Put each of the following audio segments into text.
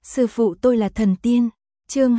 Sư phụ tôi là thần tiên. Chương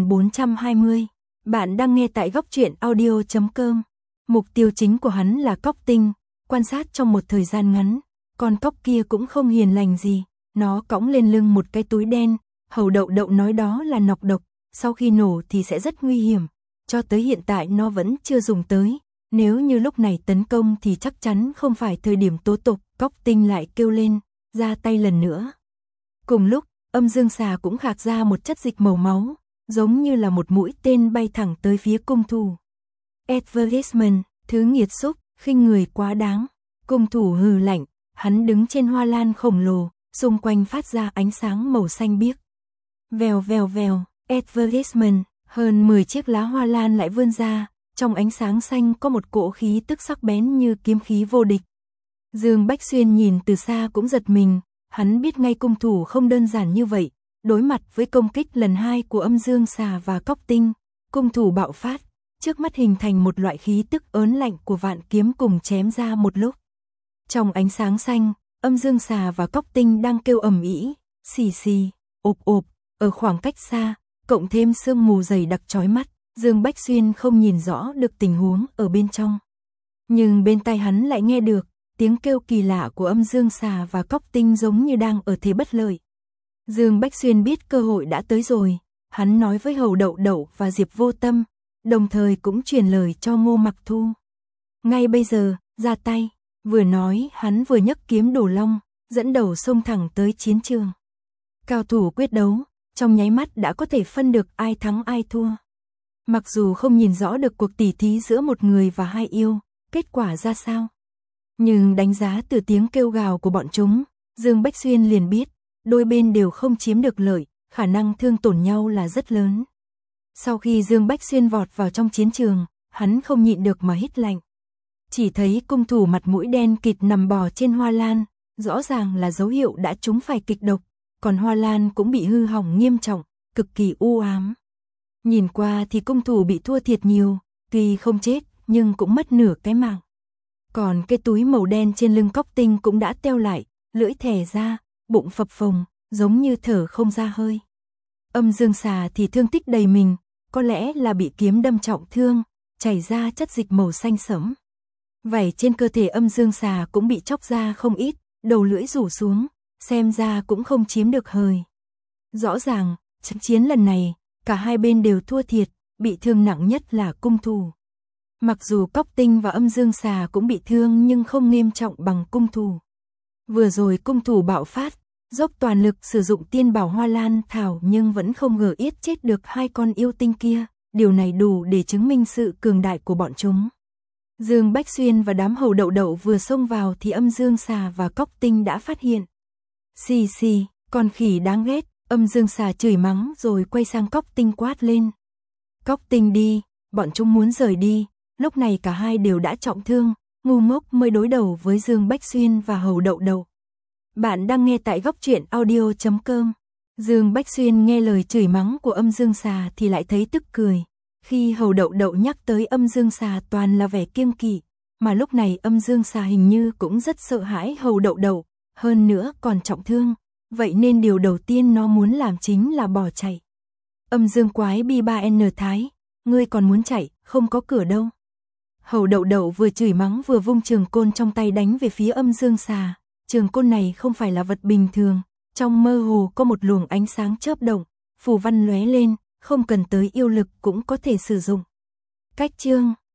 2420. Bạn đang nghe tại góc truyện audio.com. Mục tiêu chính của hắn là cóc tinh. Quan sát trong một thời gian ngắn, con cóc kia cũng không hiền lành gì. Nó cõng lên lưng một cái túi đen. Hầu Đậu Đậu nói đó là nọc độc, sau khi nổ thì sẽ rất nguy hiểm. Cho tới hiện tại nó vẫn chưa dùng tới. Nếu như lúc này tấn công thì chắc chắn không phải thời điểm tố tục. Cóc tinh lại kêu lên, ra tay lần nữa. Cùng lúc, Âm Dương Xà cũng khạc ra một chất dịch màu máu, giống như là một mũi tên bay thẳng tới phía cung thủ. Advertisement, thứ nghiệt xúc, khinh người quá đáng. Cung thủ hừ lạnh, hắn đứng trên hoa lan khổng lồ, xung quanh phát ra ánh sáng màu xanh biếc. Vèo vèo vèo, advertisement, hơn 10 chiếc lá hoa lan lại vươn ra, trong ánh sáng xanh có một cỗ khí tức sắc bén như kiếm khí vô địch. Dương Bách Xuyên nhìn từ xa cũng giật mình, hắn biết ngay cung thủ không đơn giản như vậy. Đối mặt với công kích lần 2 của Âm Dương Xà và cóc tinh, cung thủ bạo phát, trước mắt hình thành một loại khí tức ớn lạnh của vạn kiếm cùng chém ra một lúc. Trong ánh sáng xanh, Âm Dương Xà và cóc tinh đang kêu ầm ĩ, xì xì, ộp ộp, ở khoảng cách xa, cộng thêm sương mù dày đặc chói mắt, Dương Bách Xuyên không nhìn rõ được tình huống ở bên trong. Nhưng bên tai hắn lại nghe được tiếng kêu kỳ lạ của Âm Dương Xà và cóc tinh giống như đang ở thế bất lợi. Dương Bách Xuyên biết cơ hội đã tới rồi, hắn nói với Hầu Đậu Đậu và Diệp Vô Tâm, đồng thời cũng truyền lời cho Ngô Mặc Thu. Ngay bây giờ, ra tay, vừa nói hắn vừa nhấc kiếm Đồ Long, dẫn đầu xông thẳng tới chiến trường. Cao thủ quyết đấu, trong nháy mắt đã có thể phân được ai thắng ai thua. Mặc dù không nhìn rõ được cuộc tỉ thí giữa một người và hai yêu, kết quả ra sao. Nhưng đánh giá từ tiếng kêu gào của bọn chúng, Dương Bách Xuyên liền biết, đôi bên đều không chiếm được lợi, khả năng thương tổn nhau là rất lớn. Sau khi Dương Bách Xuyên vọt vào trong chiến trường, hắn không nhịn được mà hít lạnh. Chỉ thấy cung thủ mặt mũi đen kịt nằm bò trên hoa lan, rõ ràng là dấu hiệu đã trúng phải kịch độc, còn hoa lan cũng bị hư hỏng nghiêm trọng, cực kỳ u ám. Nhìn qua thì cung thủ bị thua thiệt nhiều, tuy không chết nhưng cũng mất nửa cái mạng. Còn cái túi màu đen trên lưng cóc tinh cũng đã teo lại, lưỡi thè ra, bụng phập phồng, giống như thở không ra hơi. Âm Dương Xà thì thương tích đầy mình, có lẽ là bị kiếm đâm trọng thương, chảy ra chất dịch màu xanh sẫm. Vảy trên cơ thể Âm Dương Xà cũng bị chóc ra không ít, đầu lưỡi rủ xuống, xem ra cũng không chiếm được hời. Rõ ràng, trận chiến lần này, cả hai bên đều thua thiệt, bị thương nặng nhất là cung thủ. Mặc dù cóc tinh và Âm Dương Xà cũng bị thương nhưng không nghiêm trọng bằng cung thủ. Vừa rồi cung thủ bạo phát, dốc toàn lực sử dụng tiên bảo hoa lan thảo nhưng vẫn không ngờ yết chết được hai con yêu tinh kia, điều này đủ để chứng minh sự cường đại của bọn chúng. Dương Bách Xuyên và đám Hầu Đậu Đậu vừa xông vào thì Âm Dương Xà và cóc tinh đã phát hiện. Xì xì, con khỉ đáng ghét, Âm Dương Xà chửi mắng rồi quay sang cóc tinh quát lên. Cóc tinh đi, bọn chúng muốn rời đi. Lúc này cả hai đều đã trọng thương, ngu ngốc mới đối đầu với Dương Bách Xuyên và Hầu Đậu Đậu. Bạn đang nghe tại góc truyện audio.com. Dương Bách Xuyên nghe lời chửi mắng của Âm Dương Xà thì lại thấy tức cười. Khi Hầu Đậu Đậu nhắc tới Âm Dương Xà toàn là vẻ kiêng kỵ, mà lúc này Âm Dương Xà hình như cũng rất sợ hãi Hầu Đậu Đậu, hơn nữa còn trọng thương, vậy nên điều đầu tiên nó muốn làm chính là bỏ chạy. Âm Dương quái bi 3N Thái, ngươi còn muốn chạy, không có cửa đâu. Hầu Đậu Đậu vừa chửi mắng vừa vung trường côn trong tay đánh về phía Âm Dương Xà. Trường côn này không phải là vật bình thường, trong mơ hồ có một luồng ánh sáng chớp động, phù văn lóe lên, không cần tới yêu lực cũng có thể sử dụng. Cách chương